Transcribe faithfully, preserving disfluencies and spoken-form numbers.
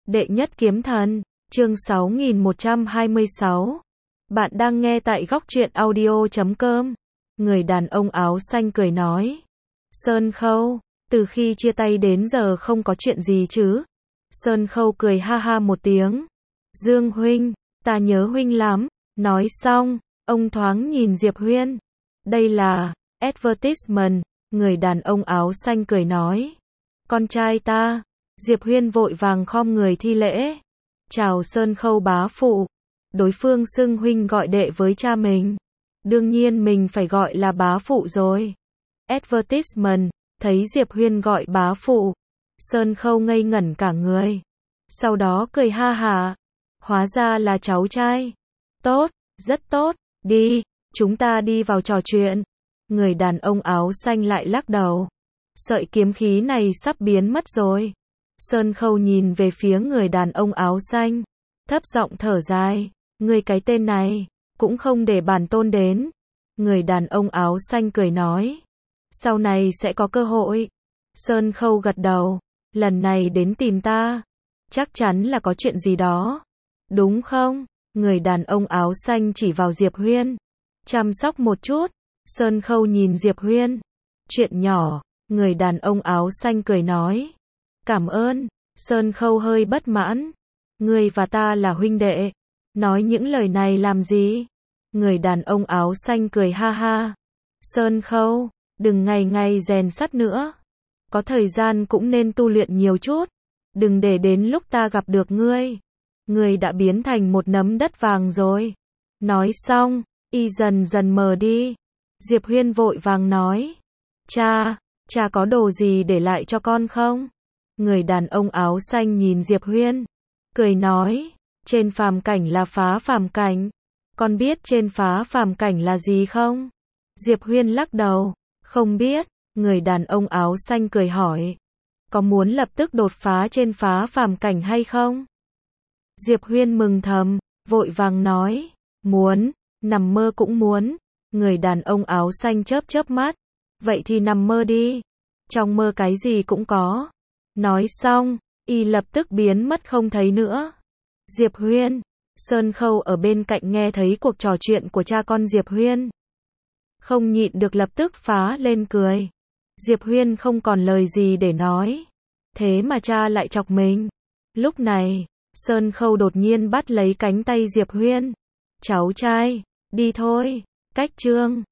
Đệ nhất kiếm thần, chương sáu nghìn một trăm hai mươi sáu. Bạn đang nghe tại góc truyện audio chấm com. Người đàn ông áo xanh cười nói. Sơn Khâu, từ khi chia tay đến giờ không có chuyện gì chứ? Sơn Khâu cười ha ha một tiếng. Dương huynh, ta nhớ huynh lắm. Nói xong, ông thoáng nhìn Diệp Huyên. Đây là advertisement, người đàn ông áo xanh cười nói. Con trai ta. Diệp Huyên vội vàng khom người thi lễ. Chào Sơn Khâu bá phụ. Đối phương xưng huynh gọi đệ với cha mình. Đương nhiên mình phải gọi là bá phụ rồi. Advertisement, thấy Diệp Huyên gọi bá phụ. Sơn Khâu ngây ngẩn cả người. Sau đó cười ha hả. Hóa ra là cháu trai. Tốt, rất tốt, đi, chúng ta đi vào trò chuyện. Người đàn ông áo xanh lại lắc đầu. Sợi kiếm khí này sắp biến mất rồi. Sơn Khâu nhìn về phía người đàn ông áo xanh, thấp giọng thở dài, người cái tên này, cũng không để bản tôn đến. Người đàn ông áo xanh cười nói, sau này sẽ có cơ hội. Sơn Khâu gật đầu, lần này đến tìm ta, chắc chắn là có chuyện gì đó, đúng không? Người đàn ông áo xanh chỉ vào Diệp Huyên, chăm sóc một chút. Sơn Khâu nhìn Diệp Huyên, chuyện nhỏ. Người đàn ông áo xanh cười nói. Cảm ơn. Sơn Khâu hơi bất mãn. Ngươi và ta là huynh đệ. Nói những lời này làm gì? Người đàn ông áo xanh cười ha ha. Sơn Khâu, đừng ngày ngày rèn sắt nữa. Có thời gian cũng nên tu luyện nhiều chút. Đừng để đến lúc ta gặp được ngươi. Ngươi đã biến thành một nấm đất vàng rồi. Nói xong, y dần dần mờ đi. Diệp Huyên vội vàng nói. Cha, cha có đồ gì để lại cho con không? Người đàn ông áo xanh nhìn Diệp Huyên, cười nói, trên phàm cảnh là phá phàm cảnh. Con biết trên phá phàm cảnh là gì không? Diệp Huyên lắc đầu, không biết. Người đàn ông áo xanh cười hỏi, có muốn lập tức đột phá trên phá phàm cảnh hay không? Diệp Huyên mừng thầm, vội vàng nói, muốn, nằm mơ cũng muốn. Người đàn ông áo xanh chớp chớp mắt, vậy thì nằm mơ đi, trong mơ cái gì cũng có. Nói xong, y lập tức biến mất không thấy nữa. Diệp Huyên, Sơn Khâu ở bên cạnh nghe thấy cuộc trò chuyện của cha con Diệp Huyên, không nhịn được lập tức phá lên cười. Diệp Huyên không còn lời gì để nói, thế mà cha lại chọc mình. Lúc này, Sơn Khâu đột nhiên bắt lấy cánh tay Diệp Huyên. Cháu trai, đi thôi, cách chương.